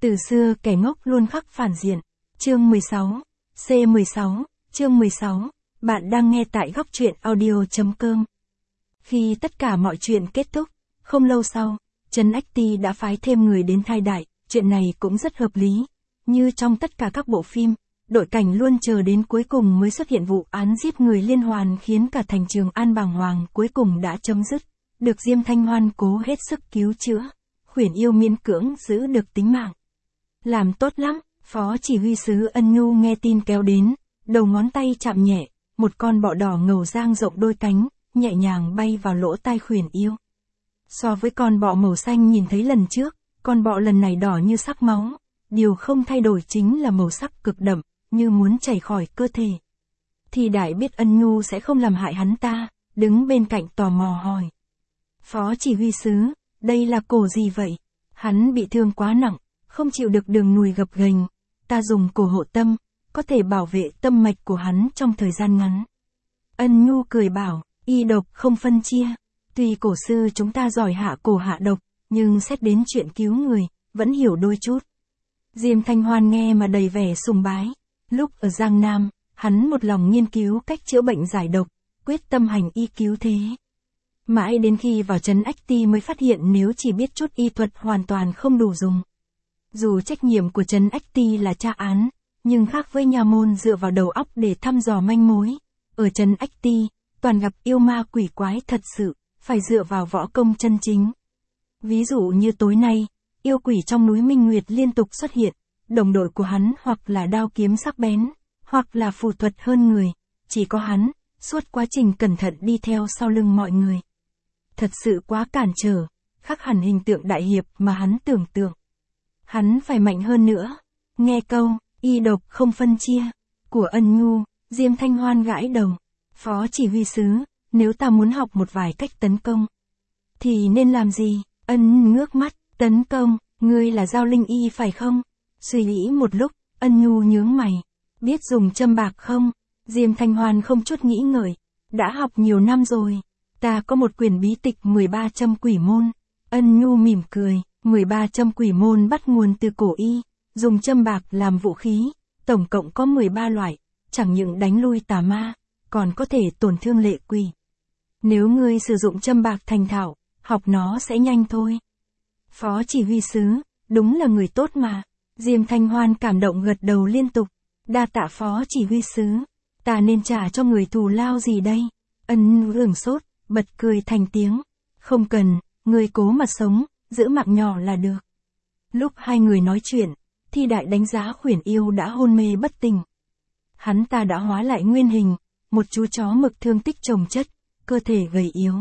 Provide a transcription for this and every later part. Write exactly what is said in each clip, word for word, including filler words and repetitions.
Từ xưa kẻ ngốc luôn khắc phản diện. Chương mười sáu. C mười sáu. Chương mười sáu. Bạn đang nghe tại góc truyện audio.com. Khi tất cả mọi chuyện kết thúc, không lâu sau, Trấn Ách Ty đã phái thêm người đến thay đại, chuyện này cũng rất hợp lý. Như trong tất cả các bộ phim, đội cảnh luôn chờ đến cuối cùng mới xuất hiện vụ án giết người liên hoàn khiến cả thành Trường An bàng hoàng, cuối cùng đã chấm dứt. Được Diêm Thanh Hoan cố hết sức cứu chữa, Khuyển Yêu miễn cưỡng giữ được tính mạng. Làm tốt lắm, Phó chỉ huy sứ Ân Nhu nghe tin kéo đến, đầu ngón tay chạm nhẹ, một con bọ đỏ ngầu dang rộng đôi cánh, nhẹ nhàng bay vào lỗ tai Khuyển Yêu. So với con bọ màu xanh nhìn thấy lần trước, con bọ lần này đỏ như sắc máu, điều không thay đổi chính là màu sắc cực đậm, như muốn chảy khỏi cơ thể. Thì Đại biết Ân Nhu sẽ không làm hại hắn ta, đứng bên cạnh tò mò hỏi. Phó chỉ huy sứ, đây là cổ gì vậy? Hắn bị thương quá nặng, không chịu được đường nùi gập ghềnh, ta dùng cổ hộ tâm, có thể bảo vệ tâm mạch của hắn trong thời gian ngắn. Ân Nhu cười bảo, y độc không phân chia, tuy cổ sư chúng ta giỏi hạ cổ hạ độc, nhưng xét đến chuyện cứu người, vẫn hiểu đôi chút. Diêm Thanh Hoan nghe mà đầy vẻ sùng bái, lúc ở Giang Nam, hắn một lòng nghiên cứu cách chữa bệnh giải độc, quyết tâm hành y cứu thế. Mãi đến khi vào Trấn Ách Ty mới phát hiện nếu chỉ biết chút y thuật hoàn toàn không đủ dùng. Dù trách nhiệm của Trấn Ách Ty là tra án, nhưng khác với nha môn dựa vào đầu óc để thăm dò manh mối. Ở Trấn Ách Ty, toàn gặp yêu ma quỷ quái thật sự, phải dựa vào võ công chân chính. Ví dụ như tối nay, yêu quỷ trong núi Minh Nguyệt liên tục xuất hiện, đồng đội của hắn hoặc là đao kiếm sắc bén, hoặc là phù thuật hơn người, chỉ có hắn, suốt quá trình cẩn thận đi theo sau lưng mọi người. Thật sự quá cản trở, khác hẳn hình tượng đại hiệp mà hắn tưởng tượng. Hắn phải mạnh hơn nữa. Nghe câu, y độc không phân chia, của Ân Nhu, Diêm Thanh Hoan gãi đầu. Phó chỉ huy sứ, nếu ta muốn học một vài cách tấn công, thì nên làm gì? Ân ngước mắt, tấn công, ngươi là Giao Linh Y phải không? Suy nghĩ một lúc, Ân Nhu nhướng mày. Biết dùng châm bạc không? Diêm Thanh Hoan không chút nghĩ ngợi. Đã học nhiều năm rồi. Ta có một quyển bí tịch mười ba châm quỷ môn. Ân Nhu mỉm cười. mười ba châm quỷ môn bắt nguồn từ cổ y. Dùng châm bạc làm vũ khí. Tổng cộng có mười ba loại. Chẳng những đánh lui tà ma, còn có thể tổn thương lệ quỷ. Nếu ngươi sử dụng châm bạc thành thạo, học nó sẽ nhanh thôi. Phó chỉ huy sứ, đúng là người tốt mà. Diêm Thanh Hoan cảm động gật đầu liên tục. Đa tạ phó chỉ huy sứ. Ta nên trả cho người thù lao gì đây? Ân ửng sốt, bật cười thành tiếng. Không cần, người cố mà sống, giữ mạng nhỏ là được. Lúc hai người nói chuyện, Thi Đại đánh giá Khuyển Yêu đã hôn mê bất tỉnh. Hắn ta đã hóa lại nguyên hình, một chú chó mực thương tích chồng chất, cơ thể gầy yếu.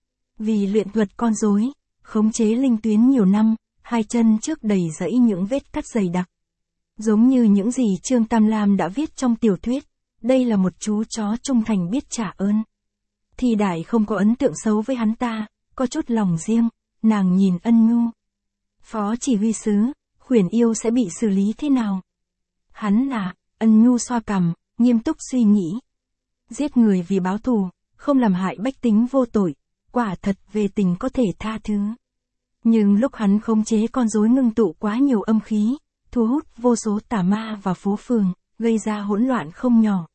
Vì luyện thuật con rối, khống chế linh tuyến nhiều năm, hai chân trước đầy rẫy những vết cắt dày đặc. Giống như những gì Trương Tam Lam đã viết trong tiểu thuyết, đây là một chú chó trung thành biết trả ơn. Thi Đại không có ấn tượng xấu với hắn ta, có chút lòng riêng, nàng nhìn Ân Nhu. Phó chỉ huy sứ, Khuyển Yêu sẽ bị xử lý thế nào? Hắn là, Ân Nhu xoa cằm, nghiêm túc suy nghĩ. Giết người vì báo thù, không làm hại bách tính vô tội, quả thật về tình có thể tha thứ. Nhưng lúc hắn khống chế con rối ngưng tụ quá nhiều âm khí, thu hút vô số tà ma vào phố phường, gây ra hỗn loạn không nhỏ.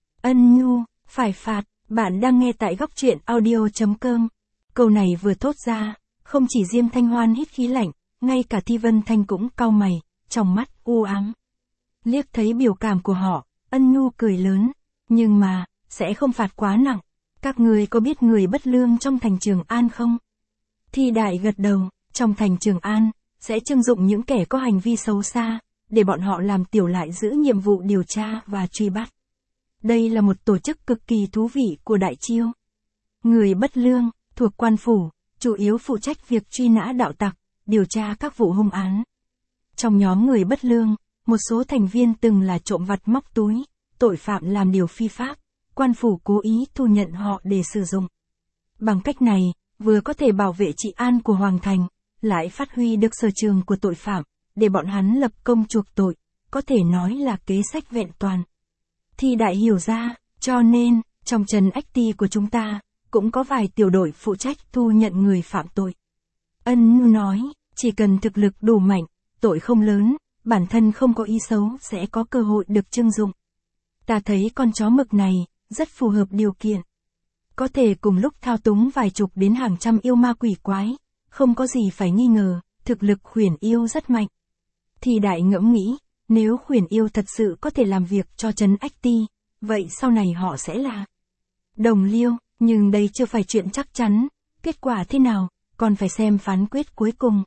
Ân Nhu, phải phạt, bạn đang nghe tại góc truyện audio.com. Câu này vừa thốt ra, không chỉ Diêm Thanh Hoan hít khí lạnh, ngay cả Thi Vân Thanh cũng cau mày, trong mắt u ám. Liếc thấy biểu cảm của họ, Ân Nhu cười lớn, nhưng mà, sẽ không phạt quá nặng. Các người có biết người bất lương trong thành Trường An không? Thi Đại gật đầu, trong thành Trường An, sẽ trưng dụng những kẻ có hành vi xấu xa, để bọn họ làm tiểu lại giữ nhiệm vụ điều tra và truy bắt. Đây là một tổ chức cực kỳ thú vị của Đại Chiêu. Người bất lương, thuộc quan phủ, chủ yếu phụ trách việc truy nã đạo tặc, điều tra các vụ hung án. Trong nhóm người bất lương, một số thành viên từng là trộm vặt móc túi, tội phạm làm điều phi pháp, quan phủ cố ý thu nhận họ để sử dụng. Bằng cách này, vừa có thể bảo vệ trị an của Hoàng Thành, lại phát huy được sở trường của tội phạm, để bọn hắn lập công chuộc tội, có thể nói là kế sách vẹn toàn. Thi Đại hiểu ra, cho nên, trong Trấn Ách Ty của chúng ta, cũng có vài tiểu đội phụ trách thu nhận người phạm tội. Ân Nhu nói, chỉ cần thực lực đủ mạnh, tội không lớn, bản thân không có ý xấu sẽ có cơ hội được trưng dụng. Ta thấy con chó mực này, rất phù hợp điều kiện. Có thể cùng lúc thao túng vài chục đến hàng trăm yêu ma quỷ quái, không có gì phải nghi ngờ, thực lực khuyển yêu rất mạnh. Thì đại ngẫm nghĩ, nếu khuyển yêu thật sự có thể làm việc cho trấn Ách Ti, vậy sau này họ sẽ là đồng liêu, nhưng đây chưa phải chuyện chắc chắn, kết quả thế nào, còn phải xem phán quyết cuối cùng.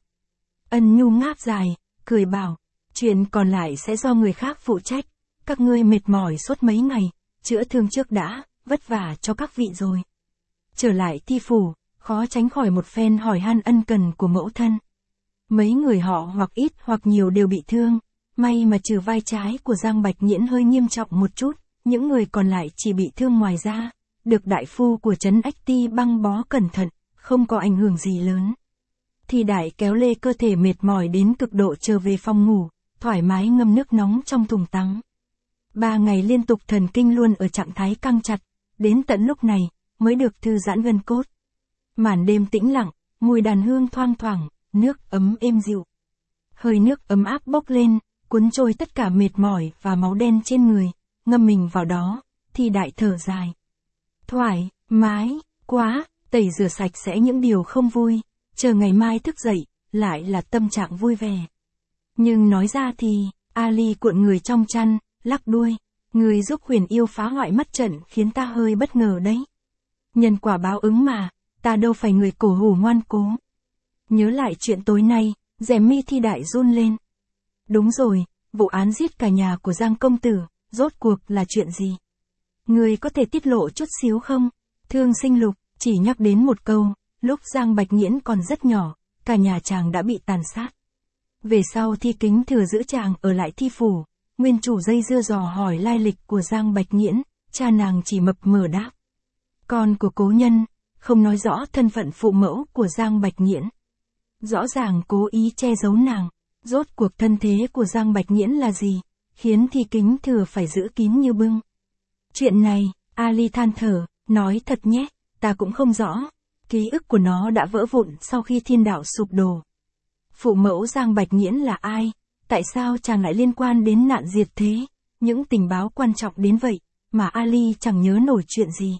Ân Nhu ngáp dài, cười bảo, chuyện còn lại sẽ do người khác phụ trách, các ngươi mệt mỏi suốt mấy ngày, chữa thương trước đã, vất vả cho các vị rồi. Trở lại Ti phủ, khó tránh khỏi một phen hỏi han ân cần của mẫu thân. Mấy người họ hoặc ít hoặc nhiều đều bị thương, may mà trừ vai trái của Giang Bạch Nghiễn hơi nghiêm trọng một chút, những người còn lại chỉ bị thương ngoài da, được đại phu của trấn Ách Ti băng bó cẩn thận, không có ảnh hưởng gì lớn. Thì đại kéo lê cơ thể mệt mỏi đến cực độ trở về phòng ngủ, thoải mái ngâm nước nóng trong thùng tắm. Ba ngày liên tục thần kinh luôn ở trạng thái căng chặt, đến tận lúc này, mới được thư giãn gân cốt. Màn đêm tĩnh lặng, mùi đàn hương thoang thoảng, nước ấm êm dịu. Hơi nước ấm áp bốc lên, cuốn trôi tất cả mệt mỏi và máu đen trên người, ngâm mình vào đó, thì đại thở dài. Thoải mái, quá, tẩy rửa sạch sẽ những điều không vui, chờ ngày mai thức dậy, lại là tâm trạng vui vẻ. Nhưng nói ra thì, Ali cuộn người trong chăn, lắc đuôi, người giúp huyền yêu phá hoại mắt trận khiến ta hơi bất ngờ đấy. Nhân quả báo ứng mà, ta đâu phải người cổ hủ ngoan cố. Nhớ lại chuyện tối nay, rèm mi Thi đại run lên. Đúng rồi, vụ án giết cả nhà của Giang công tử, rốt cuộc là chuyện gì? Người có thể tiết lộ chút xíu không? Thương Sinh Lục chỉ nhắc đến một câu, lúc Giang Bạch Nghiễn còn rất nhỏ, cả nhà chàng đã bị tàn sát. Về sau Thi Kính thừa giữ chàng ở lại Thi phủ, nguyên chủ dây dưa dò hỏi lai lịch của Giang Bạch Nghiễn, cha nàng chỉ mập mờ đáp. Con của cố nhân, không nói rõ thân phận phụ mẫu của Giang Bạch Nghiễn. Rõ ràng cố ý che giấu nàng, rốt cuộc thân thế của Giang Bạch Nghiễn là gì, khiến Thi Kính thừa phải giữ kín như bưng. Chuyện này, Ali than thở, nói thật nhé, ta cũng không rõ, ký ức của nó đã vỡ vụn sau khi thiên đạo sụp đổ. Phụ mẫu Giang Bạch Nghiễn là ai, tại sao chàng lại liên quan đến nạn diệt thế, những tình báo quan trọng đến vậy, mà Ali chẳng nhớ nổi chuyện gì.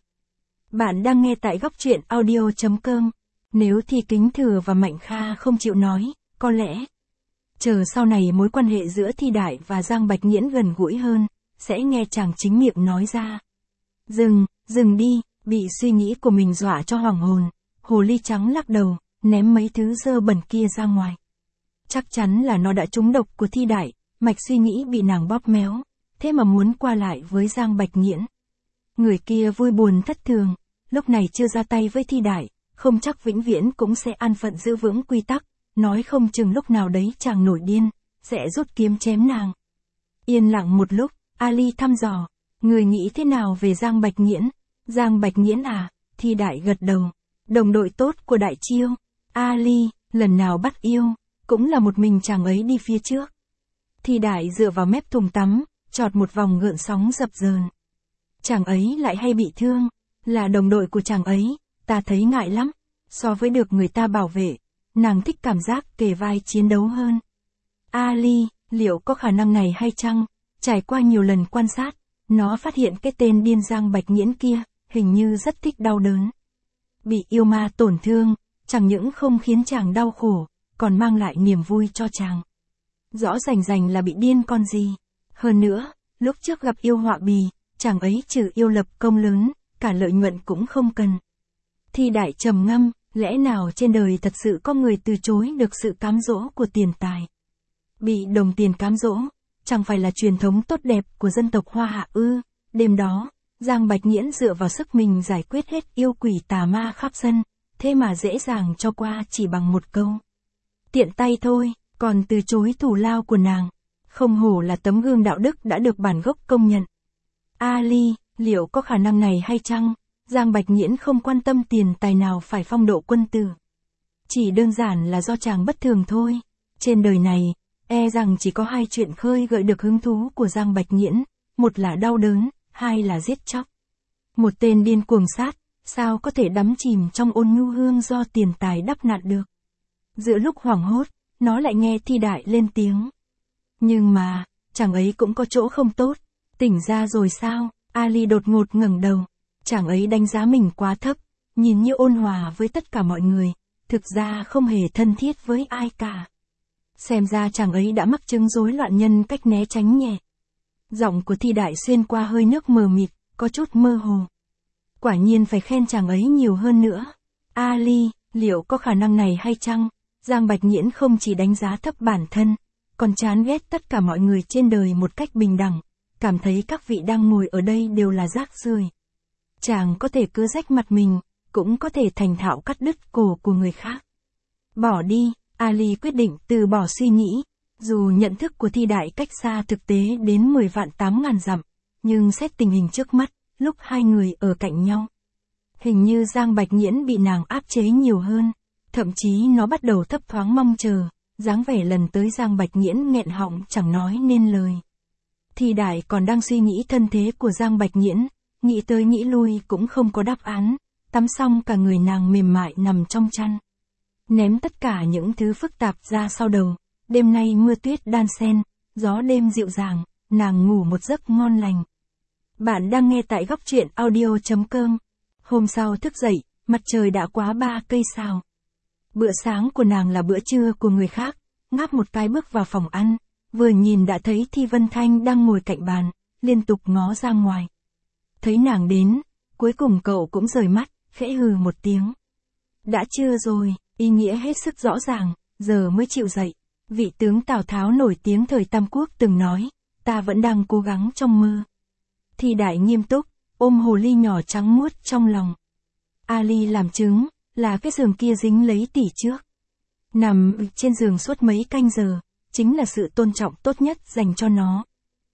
Bạn đang nghe tại góc truyện audio chấm com. Nếu Thi Kính thừa và Mạnh Kha không chịu nói, có lẽ chờ sau này mối quan hệ giữa Thi đại và Giang Bạch Nghiễn gần gũi hơn, sẽ nghe chàng chính miệng nói ra. Dừng, dừng đi, bị suy nghĩ của mình dọa cho hoàng hồn, hồ ly trắng lắc đầu, ném mấy thứ dơ bẩn kia ra ngoài. Chắc chắn là nó đã trúng độc của Thi đại, mạch suy nghĩ bị nàng bóp méo, thế mà muốn qua lại với Giang Bạch Nghiễn. Người kia vui buồn thất thường, lúc này chưa ra tay với Thi đại, không chắc vĩnh viễn cũng sẽ an phận giữ vững quy tắc, nói không chừng lúc nào đấy chàng nổi điên, sẽ rút kiếm chém nàng. Yên lặng một lúc, Ali thăm dò, người nghĩ thế nào về Giang Bạch Nghiễn? Giang Bạch Nghiễn à? Thi đại gật đầu, đồng đội tốt của Đại Chiêu. Ali, lần nào bắt yêu, cũng là một mình chàng ấy đi phía trước. Thi đại dựa vào mép thùng tắm, chọt một vòng gợn sóng dập dờn. Chàng ấy lại hay bị thương, là đồng đội của chàng ấy, ta thấy ngại lắm, so với được người ta bảo vệ, nàng thích cảm giác kề vai chiến đấu hơn. Ali, liệu có khả năng này hay chăng? Trải qua nhiều lần quan sát, nó phát hiện cái tên điên Giang Bạch Nghiễn kia, hình như rất thích đau đớn. Bị yêu ma tổn thương, chẳng những không khiến chàng đau khổ, còn mang lại niềm vui cho chàng. Rõ rành rành là bị điên con gì. Hơn nữa, lúc trước gặp yêu họa bì, chàng ấy trừ yêu lập công lớn, cả lợi nhuận cũng không cần. Thi đại trầm ngâm, lẽ nào trên đời thật sự có người từ chối được sự cám dỗ của tiền tài? Bị đồng tiền cám dỗ, chẳng phải là truyền thống tốt đẹp của dân tộc Hoa Hạ ư? Đêm đó, Giang Bạch Nghiễn dựa vào sức mình giải quyết hết yêu quỷ tà ma khắp sân, thế mà dễ dàng cho qua chỉ bằng một câu. Tiện tay thôi, còn từ chối thủ lao của nàng. Không hổ là tấm gương đạo đức đã được bản gốc công nhận. Ali, liệu có khả năng này hay chăng? Giang Bạch Nghiễn không quan tâm tiền tài nào phải phong độ quân tử. Chỉ đơn giản là do chàng bất thường thôi. Trên đời này, e rằng chỉ có hai chuyện khơi gợi được hứng thú của Giang Bạch Nghiễn, một là đau đớn, hai là giết chóc. Một tên điên cuồng sát, sao có thể đắm chìm trong ôn nhu hương do tiền tài đắp nặn được. Giữa lúc hoảng hốt, nó lại nghe Thi Đại lên tiếng. Nhưng mà, chàng ấy cũng có chỗ không tốt. Tỉnh ra rồi sao? Ali đột ngột ngẩng đầu. Chàng ấy đánh giá mình quá thấp, nhìn như ôn hòa với tất cả mọi người, thực ra không hề thân thiết với ai cả. Xem ra chàng ấy đã mắc chứng rối loạn nhân cách né tránh nhẹ. Giọng của Thi Đại xuyên qua hơi nước mờ mịt, có chút mơ hồ. Quả nhiên phải khen chàng ấy nhiều hơn nữa. Ali, liệu có khả năng này hay chăng? Giang Bạch Nghiễn không chỉ đánh giá thấp bản thân, còn chán ghét tất cả mọi người trên đời một cách bình đẳng, cảm thấy các vị đang ngồi ở đây đều là rác rưởi. Chàng có thể cưa rách mặt mình, cũng có thể thành thạo cắt đứt cổ của người khác. Bỏ đi, Ali quyết định từ bỏ suy nghĩ. Dù nhận thức của Thi Đại cách xa thực tế đến mười vạn tám ngàn dặm, nhưng xét tình hình trước mắt, lúc hai người ở cạnh nhau, hình như Giang Bạch Nghiễn bị nàng áp chế nhiều hơn, thậm chí nó bắt đầu thấp thoáng mong chờ, dáng vẻ lần tới Giang Bạch Nghiễn nghẹn họng chẳng nói nên lời. Thi Đại còn đang suy nghĩ thân thế của Giang Bạch Nghiễn, nghĩ tới nghĩ lui cũng không có đáp án, tắm xong cả người nàng mềm mại nằm trong chăn. Ném tất cả những thứ phức tạp ra sau đầu, đêm nay mưa tuyết đan xen, gió đêm dịu dàng, nàng ngủ một giấc ngon lành. Bạn đang nghe tại góc truyện audio chấm com. Hôm sau thức dậy, mặt trời đã quá ba cây sao. Bữa sáng của nàng là bữa trưa của người khác, ngáp một cái bước vào phòng ăn, vừa nhìn đã thấy Thi Vân Thanh đang ngồi cạnh bàn, liên tục ngó ra ngoài. Thấy nàng đến, cuối cùng cậu cũng rời mắt, khẽ hừ một tiếng. Đã trưa rồi, ý nghĩa hết sức rõ ràng, giờ mới chịu dậy. Vị tướng Tào Tháo nổi tiếng thời Tam Quốc từng nói, ta vẫn đang cố gắng trong mơ. Thi Đại nghiêm túc, ôm hồ ly nhỏ trắng muốt trong lòng. Ali làm chứng, là cái giường kia dính lấy tỉ trước. Nằm trên giường suốt mấy canh giờ, chính là sự tôn trọng tốt nhất dành cho nó.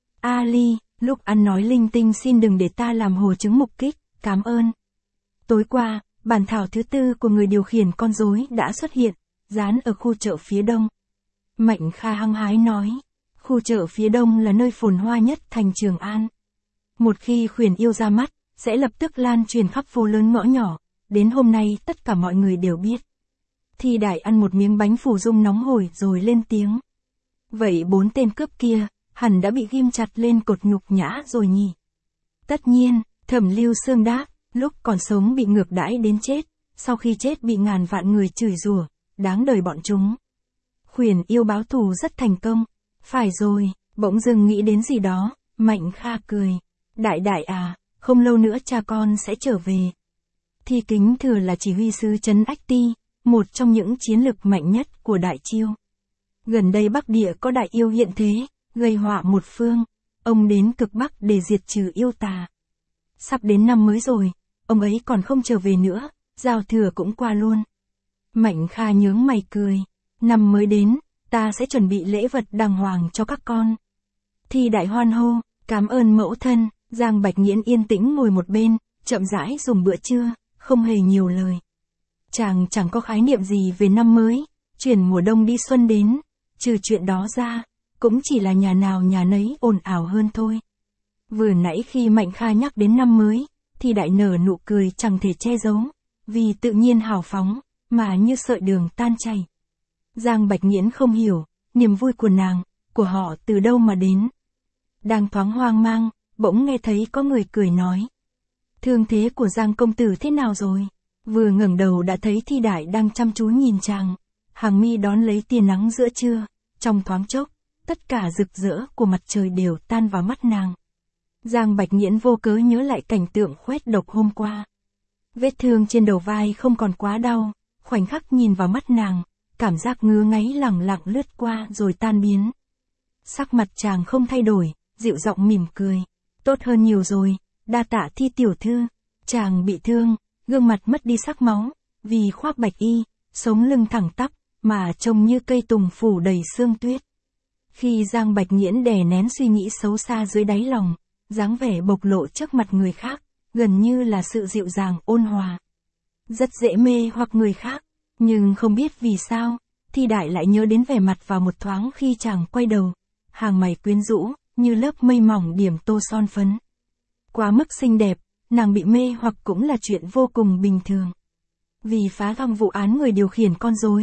Ali, lúc ăn nói linh tinh xin đừng để ta làm hồ chứng mục kích, cảm ơn. Tối qua, bản thảo thứ tư của người điều khiển con rối đã xuất hiện, dán ở khu chợ phía đông. Mạnh Kha hăng hái nói, khu chợ phía đông là nơi phồn hoa nhất thành Trường An. Một khi khuyển yêu ra mắt, sẽ lập tức lan truyền khắp phố lớn ngõ nhỏ, đến hôm nay tất cả mọi người đều biết. Thi Đại ăn một miếng bánh phù dung nóng hổi rồi lên tiếng. Vậy bốn tên cướp kia, hẳn đã bị ghim chặt lên cột nhục nhã rồi nhỉ? Tất nhiên, Thẩm Lưu Sương đáp, lúc còn sống bị ngược đãi đến chết, sau khi chết bị ngàn vạn người chửi rủa, đáng đời bọn chúng. Khuyển yêu báo thù rất thành công. Phải rồi, bỗng dưng nghĩ đến gì đó, Mạnh Kha cười. Đại đại à, không lâu nữa cha con sẽ trở về. Thi Kính Thừa là chỉ huy sứ trấn Ách Ti, một trong những chiến lực mạnh nhất của Đại Chiêu. Gần đây Bắc Địa có đại yêu hiện thế, gây họa một phương. Ông đến cực Bắc để diệt trừ yêu tà. Sắp đến năm mới rồi, ông ấy còn không trở về nữa, giao thừa cũng qua luôn. Mạnh Kha nhướng mày cười. Năm mới đến, ta sẽ chuẩn bị lễ vật đàng hoàng cho các con. Thi Đại hoan hô, cảm ơn mẫu thân. Giang Bạch Nghiễn yên tĩnh ngồi một bên, chậm rãi dùng bữa trưa, không hề nhiều lời. Chàng chẳng có khái niệm gì về năm mới, chuyển mùa đông đi xuân đến, trừ chuyện đó ra, cũng chỉ là nhà nào nhà nấy ồn ào hơn thôi. Vừa nãy khi Mạnh Kha nhắc đến năm mới, thì Đại nở nụ cười chẳng thể che giấu, vì tự nhiên hào phóng, mà như sợi đường tan chảy. Giang Bạch Nghiễn không hiểu, niềm vui của nàng, của họ từ đâu mà đến. Đang thoáng hoang mang, bỗng nghe thấy có người cười nói. Thương thế của Giang công tử thế nào rồi? Vừa ngẩng đầu đã thấy Thi Đại đang chăm chú nhìn chàng. Hàng mi đón lấy tia nắng giữa trưa, trong thoáng chốc, tất cả rực rỡ của mặt trời đều tan vào mắt nàng. Giang Bạch Nghiễn vô cớ nhớ lại cảnh tượng khoét độc hôm qua. Vết thương trên đầu vai không còn quá đau, khoảnh khắc nhìn vào mắt nàng, cảm giác ngứa ngáy lẳng lặng lướt qua rồi tan biến. Sắc mặt chàng không thay đổi, dịu giọng mỉm cười. Tốt hơn nhiều rồi, đa tạ Thi tiểu thư. Chàng bị thương, gương mặt mất đi sắc máu, vì khoác bạch y, sống lưng thẳng tắp, mà trông như cây tùng phủ đầy sương tuyết. Khi Giang Bạch Nghiễn đè nén suy nghĩ xấu xa dưới đáy lòng, dáng vẻ bộc lộ trước mặt người khác, gần như là sự dịu dàng ôn hòa. Rất dễ mê hoặc người khác, nhưng không biết vì sao, Thi Đại lại nhớ đến vẻ mặt vào một thoáng khi chàng quay đầu, hàng mày quyến rũ, như lớp mây mỏng điểm tô son phấn. Quá mức xinh đẹp, nàng bị mê hoặc cũng là chuyện vô cùng bình thường. Vì phá xong vụ án người điều khiển con rối,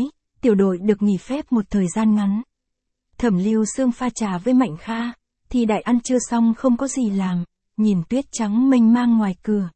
tiểu đội được nghỉ phép một thời gian ngắn. Thẩm Lưu Sương pha trà với Mạnh Kha, Thi Đại ăn trưa xong không có gì làm, nhìn tuyết trắng mênh mang ngoài cửa.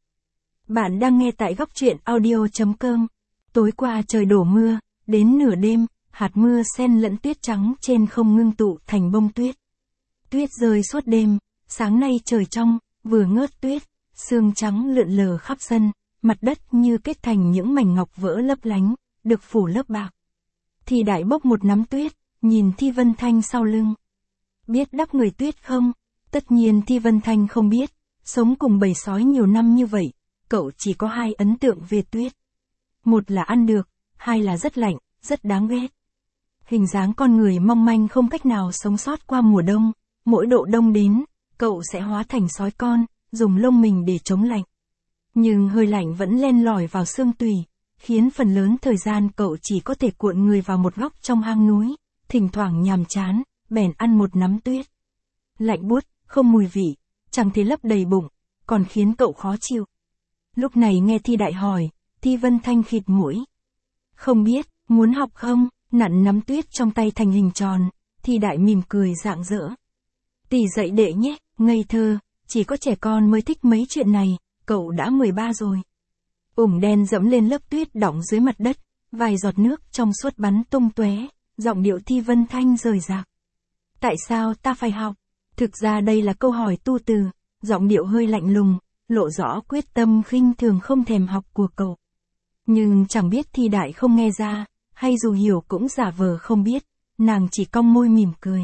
Bạn đang nghe tại góc truyện audio chấm com. Tối qua trời đổ mưa, đến nửa đêm, hạt mưa xen lẫn tuyết trắng trên không ngưng tụ thành bông tuyết. Tuyết rơi suốt đêm, sáng nay trời trong, vừa ngớt tuyết, sương trắng lượn lờ khắp sân, mặt đất như kết thành những mảnh ngọc vỡ lấp lánh, được phủ lớp bạc. Thi Đại bốc một nắm tuyết, nhìn Thi Vân Thanh sau lưng. Biết đắp người tuyết không? Tất nhiên Thi Vân Thanh không biết, sống cùng bầy sói nhiều năm như vậy, cậu chỉ có hai ấn tượng về tuyết. Một là ăn được, hai là rất lạnh, rất đáng ghét. Hình dáng con người mong manh không cách nào sống sót qua mùa đông, mỗi độ đông đến, cậu sẽ hóa thành sói con, dùng lông mình để chống lạnh. Nhưng hơi lạnh vẫn len lỏi vào xương tủy, khiến phần lớn thời gian cậu chỉ có thể cuộn người vào một góc trong hang núi, thỉnh thoảng nhàm chán, bèn ăn một nắm tuyết. Lạnh buốt, không mùi vị, chẳng thể lấp đầy bụng, còn khiến cậu khó chịu. Lúc này nghe Thi Đại hỏi, Thi Vân Thanh khịt mũi. Không biết, muốn học không? Nặn nắm tuyết trong tay thành hình tròn, Thi Đại mỉm cười rạng rỡ. Tỷ dạy đệ nhé, ngây thơ, chỉ có trẻ con mới thích mấy chuyện này, cậu đã mười ba rồi. Ủng đen dẫm lên lớp tuyết đọng dưới mặt đất, vài giọt nước trong suốt bắn tung tóe, giọng điệu Thi Vân Thanh rời rạc. Tại sao ta phải học? Thực ra đây là câu hỏi tu từ, giọng điệu hơi lạnh lùng, lộ rõ quyết tâm khinh thường không thèm học của cậu. Nhưng chẳng biết Thi Đại không nghe ra, hay dù hiểu cũng giả vờ không biết, nàng chỉ cong môi mỉm cười.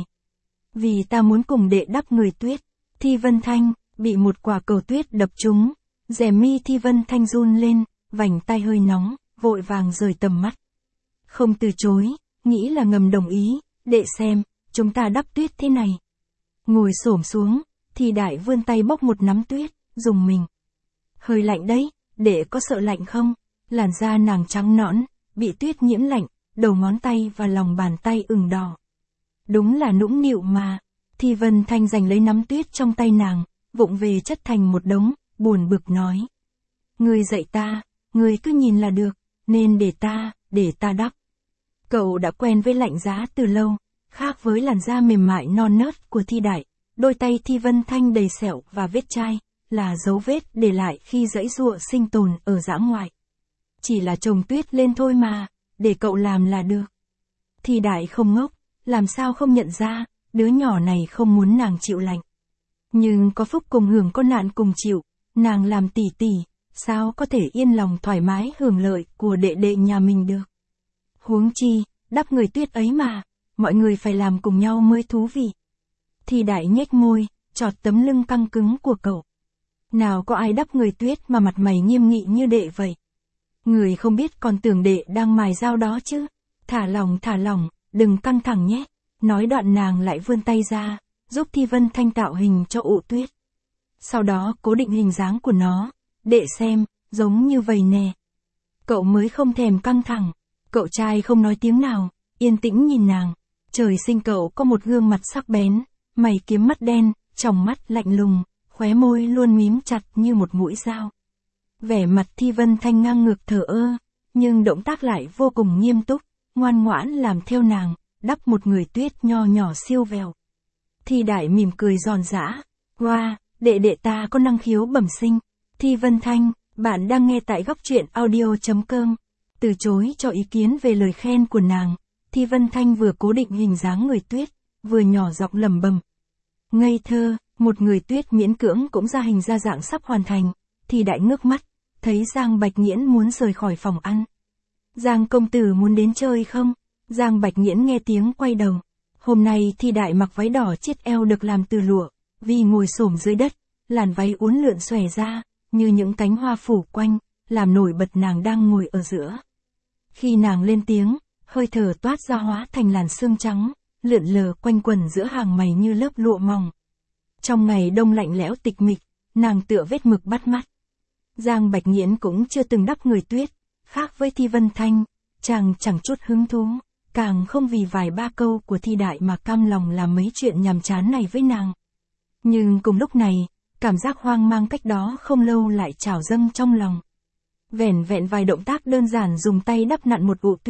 Vì ta muốn cùng đệ đắp người tuyết. Thi Vân Thanh bị một quả cầu tuyết đập trúng, rèm mi Thi Vân Thanh run lên, vành tay hơi nóng, vội vàng rời tầm mắt. Không từ chối, nghĩ là ngầm đồng ý, đệ xem, chúng ta đắp tuyết thế này. Ngồi xổm xuống, Thi Đại vươn tay bóc một nắm tuyết, dùng mình. Hơi lạnh đấy, đệ có sợ lạnh không? Làn da nàng trắng nõn, bị tuyết nhiễm lạnh, đầu ngón tay và lòng bàn tay ửng đỏ. Đúng là nũng nịu mà. Thi Vân Thanh giành lấy nắm tuyết trong tay nàng, vụng về chất thành một đống, buồn bực nói. Ngươi dạy ta, ngươi cứ nhìn là được, nên để ta, để ta đắp. Cậu đã quen với lạnh giá từ lâu, khác với làn da mềm mại non nớt của Thi Đại, đôi tay Thi Vân Thanh đầy sẹo và vết chai, là dấu vết để lại khi giãy giụa sinh tồn ở dã ngoại. Chỉ là trồng tuyết lên thôi mà, để cậu làm là được. Thi Đại không ngốc, làm sao không nhận ra, đứa nhỏ này không muốn nàng chịu lạnh. Nhưng có phúc cùng hưởng có nạn cùng chịu, nàng làm tỷ tỷ, sao có thể yên lòng thoải mái hưởng lợi của đệ đệ nhà mình được. Huống chi, đắp người tuyết ấy mà, mọi người phải làm cùng nhau mới thú vị. Thi Đại nhếch môi, chọt tấm lưng căng cứng của cậu. Nào có ai đắp người tuyết mà mặt mày nghiêm nghị như đệ vậy. Người không biết còn tưởng đệ đang mài dao đó chứ. Thả lỏng thả lỏng, đừng căng thẳng nhé. Nói đoạn nàng lại vươn tay ra, giúp Thi Vân Thanh tạo hình cho ụ tuyết. Sau đó cố định hình dáng của nó, đệ xem, giống như vậy nè. Cậu mới không thèm căng thẳng, cậu trai không nói tiếng nào, yên tĩnh nhìn nàng. Trời sinh cậu có một gương mặt sắc bén, mày kiếm mắt đen, tròng mắt lạnh lùng, khóe môi luôn mím chặt như một mũi dao. Vẻ mặt Thi Vân Thanh ngang ngược thờ ơ, nhưng động tác lại vô cùng nghiêm túc, ngoan ngoãn làm theo nàng, đắp một người tuyết nho nhỏ siêu vẹo. Thi Đại mỉm cười giòn giã, wow, đệ đệ ta có năng khiếu bẩm sinh. Thi Vân Thanh, bạn đang nghe tại góc truyện audio chấm com. Từ chối cho ý kiến về lời khen của nàng, Thi Vân Thanh vừa cố định hình dáng người tuyết, vừa nhỏ giọng lẩm bẩm. Ngây thơ, một người tuyết miễn cưỡng cũng ra hình ra dạng sắp hoàn thành. Thi Đại ngước mắt, thấy Giang Bạch Nghiễn muốn rời khỏi phòng ăn. Giang công tử muốn đến chơi không? Giang Bạch Nghiễn nghe tiếng quay đầu. Hôm nay Thi Đại mặc váy đỏ chiết eo được làm từ lụa, vì ngồi xổm dưới đất, làn váy uốn lượn xòe ra, như những cánh hoa phủ quanh, làm nổi bật nàng đang ngồi ở giữa. Khi nàng lên tiếng, hơi thở toát ra hóa thành làn sương trắng, lượn lờ quanh quần giữa hàng mày như lớp lụa mỏng. Trong ngày đông lạnh lẽo tịch mịch, nàng tựa vết mực bắt mắt. Giang Bạch Nghiễn cũng chưa từng đắp người tuyết, khác với Thi Vân Thanh, chàng chẳng chút hứng thú, càng không vì vài ba câu của Thi Đại mà cam lòng làm mấy chuyện nhàm chán này với nàng. Nhưng cùng lúc này, cảm giác hoang mang cách đó không lâu lại trào dâng trong lòng. Vẻn vẹn vài động tác đơn giản dùng tay đắp nặn một ụ tuyết,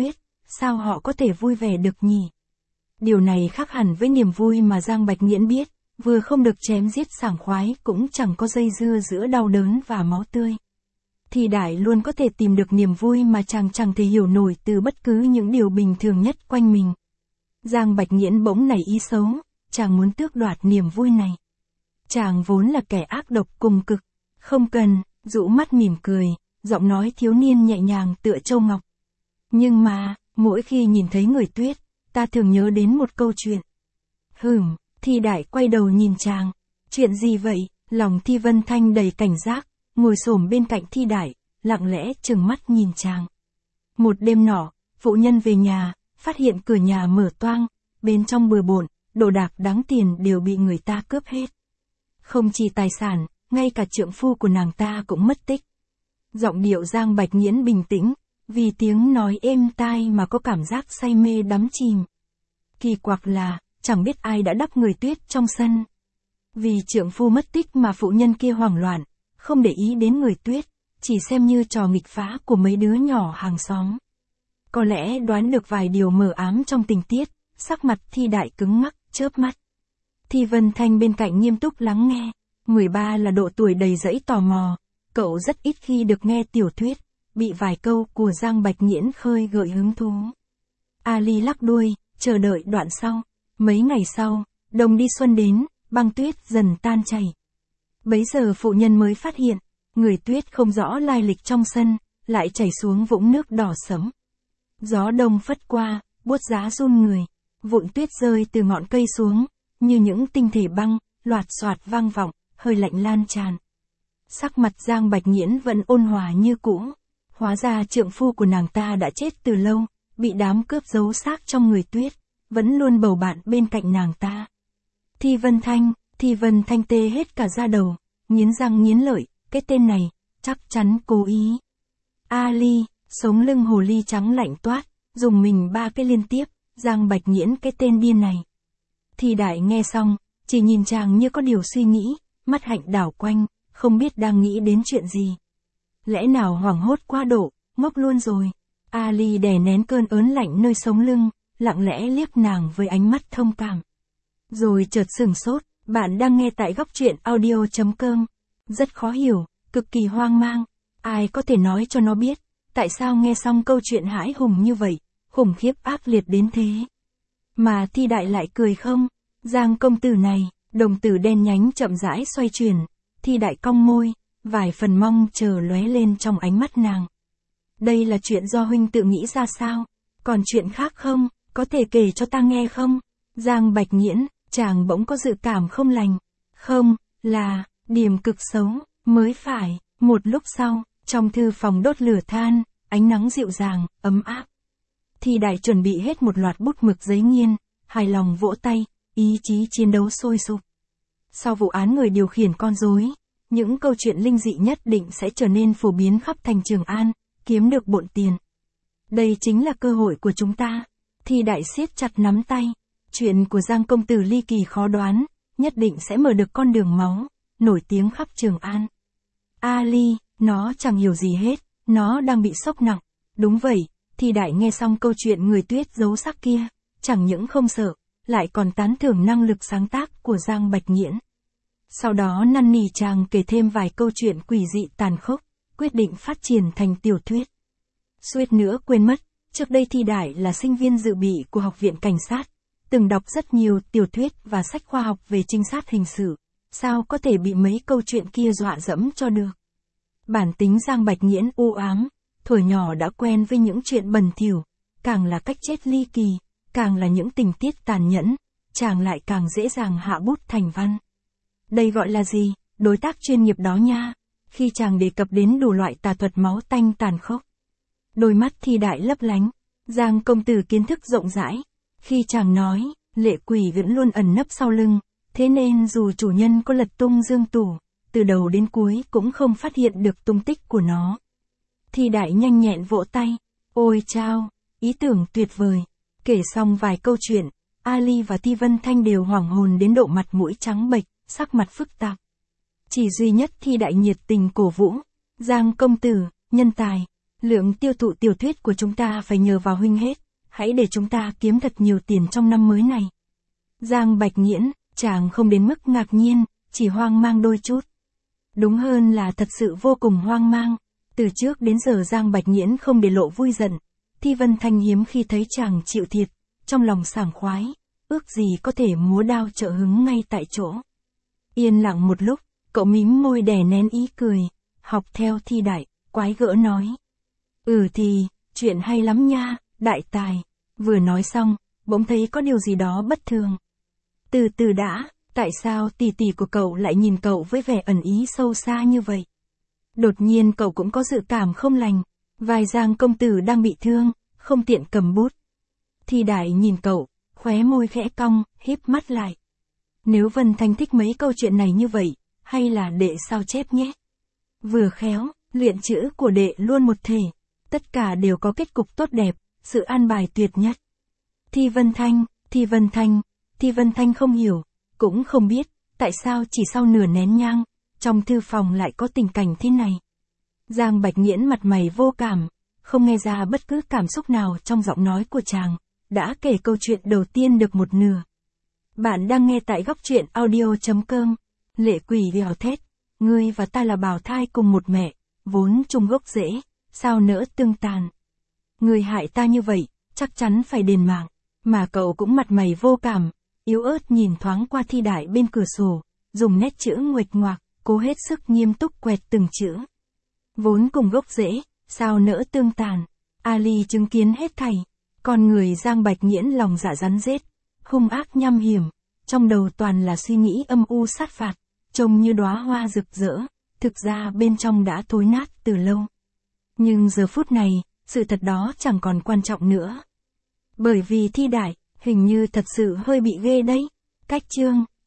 sao họ có thể vui vẻ được nhỉ? Điều này khác hẳn với niềm vui mà Giang Bạch Nghiễn biết, vừa không được chém giết sảng khoái cũng chẳng có dây dưa giữa đau đớn và máu tươi. Thi Đại luôn có thể tìm được niềm vui mà chàng chẳng thể hiểu nổi từ bất cứ những điều bình thường nhất quanh mình. Giang Bạch Nghiễn bỗng nảy ý xấu, chàng muốn tước đoạt niềm vui này. Chàng vốn là kẻ ác độc cùng cực, không cần, rũ mắt mỉm cười, giọng nói thiếu niên nhẹ nhàng tựa châu ngọc. Nhưng mà, mỗi khi nhìn thấy người Tuyết, ta thường nhớ đến một câu chuyện. Hửm, Thi Đại quay đầu nhìn chàng. Chuyện gì vậy? Lòng Thi Vân Thanh đầy cảnh giác, ngồi xổm bên cạnh Thi Đại, lặng lẽ trừng mắt nhìn chàng. Một đêm nọ, phụ nhân về nhà, phát hiện cửa nhà mở toang, bên trong bừa bộn, đồ đạc đáng tiền đều bị người ta cướp hết. Không chỉ tài sản, ngay cả trượng phu của nàng ta cũng mất tích. Giọng điệu Giang Bạch Nghiễn bình tĩnh, vì tiếng nói êm tai mà có cảm giác say mê đắm chìm. Kỳ quặc là, chẳng biết ai đã đắp người Tuyết trong sân. Vì trượng phu mất tích mà phụ nhân kia hoảng loạn, không để ý đến người Tuyết, chỉ xem như trò nghịch phá của mấy đứa nhỏ hàng xóm. Có lẽ đoán được vài điều mờ ám trong tình tiết, sắc mặt Thi Đại cứng ngắc, chớp mắt. Thi Vân Thanh bên cạnh nghiêm túc lắng nghe, mười ba là độ tuổi đầy rẫy tò mò, cậu rất ít khi được nghe tiểu thuyết, bị vài câu của Giang Bạch Nghiễn khơi gợi hứng thú. Ali lắc đuôi, chờ đợi đoạn sau. Mấy ngày sau, đồng đi xuân đến, băng tuyết dần tan chảy. Bấy giờ phụ nhân mới phát hiện, người Tuyết không rõ lai lịch trong sân, lại chảy xuống vũng nước đỏ sẫm. Gió đông phất qua, buốt giá run người, vụn tuyết rơi từ ngọn cây xuống, như những tinh thể băng, loạt xoạt vang vọng, hơi lạnh lan tràn. Sắc mặt Giang Bạch Nghiễn vẫn ôn hòa như cũ, hóa ra trượng phu của nàng ta đã chết từ lâu, bị đám cướp giấu xác trong người Tuyết, vẫn luôn bầu bạn bên cạnh nàng ta. Thi Vân Thanh, Thi Vân Thanh tê hết cả da đầu, nghiến răng nghiến lợi, cái tên này, chắc chắn cố ý. Ali, sống lưng hồ ly trắng lạnh toát, dùng mình ba cái liên tiếp, Giang Bạch Nghiễn cái tên điên này. Thi Đại nghe xong, chỉ nhìn chàng như có điều suy nghĩ, mắt hạnh đảo quanh, không biết đang nghĩ đến chuyện gì. Lẽ nào hoảng hốt quá độ, ngốc luôn rồi. Ali đè nén cơn ớn lạnh nơi sống lưng, lặng lẽ liếc nàng với ánh mắt thông cảm. Rồi chợt sửng sốt, bạn đang nghe tại góc truyện audio chấm com. Rất khó hiểu, cực kỳ hoang mang. Ai có thể nói cho nó biết, tại sao nghe xong câu chuyện hãi hùng như vậy, khủng khiếp ác liệt đến thế. Mà Thi Đại lại cười không? Giang công tử này, đồng tử đen nhánh chậm rãi xoay chuyển, Thi Đại cong môi, vài phần mong chờ lóe lên trong ánh mắt nàng. Đây là chuyện do huynh tự nghĩ ra sao? Còn chuyện khác không? Có thể kể cho ta nghe không? Giang Bạch Nghiễn, chàng bỗng có dự cảm không lành. Không, là, điểm cực xấu, mới phải. Một lúc sau, trong thư phòng đốt lửa than, ánh nắng dịu dàng, ấm áp. Thi Đại chuẩn bị hết một loạt bút mực giấy nghiên, hài lòng vỗ tay, ý chí chiến đấu sôi sục. Sau vụ án người điều khiển con rối, những câu chuyện linh dị nhất định sẽ trở nên phổ biến khắp thành Trường An, kiếm được bộn tiền. Đây chính là cơ hội của chúng ta. Thi Đại siết chặt nắm tay. Chuyện của Giang công tử ly kỳ khó đoán, nhất định sẽ mở được con đường máu, nổi tiếng khắp Trường An. Ali, nó chẳng hiểu gì hết, nó đang bị sốc nặng. Đúng vậy, Thi Đại nghe xong câu chuyện người Tuyết giấu xác kia, chẳng những không sợ, lại còn tán thưởng năng lực sáng tác của Giang Bạch Nghiễn. Sau đó năn nỉ chàng kể thêm vài câu chuyện quỷ dị tàn khốc, quyết định phát triển thành tiểu thuyết. Suýt nữa quên mất, trước đây Thi Đại là sinh viên dự bị của Học viện Cảnh sát, từng đọc rất nhiều tiểu thuyết và sách khoa học về trinh sát hình sự, sao có thể bị mấy câu chuyện kia dọa dẫm cho được. Bản tính Giang Bạch Nghiễn u ám, thuở nhỏ đã quen với những chuyện bẩn thỉu, càng là cách chết ly kỳ, càng là những tình tiết tàn nhẫn, chàng lại càng dễ dàng hạ bút thành văn. Đây gọi là gì? Đối tác chuyên nghiệp đó nha. Khi chàng đề cập đến đủ loại tà thuật máu tanh tàn khốc, đôi mắt Thi Đại lấp lánh. Giang công tử kiến thức rộng rãi. Khi chàng nói, lệ quỷ vẫn luôn ẩn nấp sau lưng, thế nên dù chủ nhân có lật tung dương tủ, từ đầu đến cuối cũng không phát hiện được tung tích của nó. Thi Đại nhanh nhẹn vỗ tay. Ôi chao, ý tưởng tuyệt vời. Kể xong vài câu chuyện, Ali và Thi Vân Thanh đều hoảng hồn đến độ mặt mũi trắng bệch, sắc mặt phức tạp. Chỉ duy nhất Thi Đại nhiệt tình cổ vũ. Giang công tử, nhân tài, lượng tiêu thụ tiểu thuyết của chúng ta phải nhờ vào huynh hết. hãy để chúng ta kiếm thật nhiều tiền trong năm mới này. Giang Bạch Nghiễn, chàng không đến mức ngạc nhiên, chỉ hoang mang đôi chút. Đúng hơn là thật sự vô cùng hoang mang. Từ trước đến giờ Giang Bạch Nghiễn không để lộ vui giận. Thi Vân Thanh hiếm khi thấy chàng chịu thiệt, trong lòng sảng khoái, ước gì có thể múa đao trợ hứng ngay tại chỗ. Yên lặng một lúc, cậu mím môi đè nén ý cười, học theo Thi Đại, quái gỡ nói. Ừ thì, chuyện hay lắm nha, đại tài. Vừa nói xong, bỗng thấy có điều gì đó bất thường. Từ từ đã, tại sao tỷ tỷ của cậu lại nhìn cậu với vẻ ẩn ý sâu xa như vậy? Đột nhiên cậu cũng có dự cảm không lành, vai Giang công tử đang bị thương, không tiện cầm bút. Thi Đại nhìn cậu, khóe môi khẽ cong, híp mắt lại. Nếu Vân Thanh thích mấy câu chuyện này như vậy, hay là đệ sao chép nhé? Vừa khéo, luyện chữ của đệ luôn một thể, tất cả đều có kết cục tốt đẹp, sự an bài tuyệt nhất. Thi Vân Thanh, Thi Vân Thanh, Thi Vân Thanh không hiểu, cũng không biết, tại sao chỉ sau nửa nén nhang, trong thư phòng lại có tình cảnh thế này. Giang Bạch Nghiễn mặt mày vô cảm, không nghe ra bất cứ cảm xúc nào trong giọng nói của chàng, đã kể câu chuyện đầu tiên được một nửa. Bạn đang nghe tại góc truyện audio chấm com. Lệ Quỷ gào thét, ngươi và ta là bào thai cùng một mẹ, vốn chung gốc rễ, sao nỡ tương tàn. Ngươi hại ta như vậy, chắc chắn phải đền mạng. Mà cậu cũng mặt mày vô cảm, yếu ớt nhìn thoáng qua Thi Đại bên cửa sổ, dùng nét chữ nguệch ngoạc, cố hết sức nghiêm túc quẹt từng chữ. Vốn cùng gốc rễ, sao nỡ tương tàn. Ali chứng kiến hết thảy, con người Giang Bạch Nghiễn lòng dạ rắn rết, hung ác nham hiểm, trong đầu toàn là suy nghĩ âm u sát phạt, trông như đóa hoa rực rỡ, thực ra bên trong đã thối nát từ lâu. Nhưng giờ phút này, sự thật đó chẳng còn quan trọng nữa. Bởi vì Thi Đại, hình như thật sự hơi bị ghê đấy. Cách chương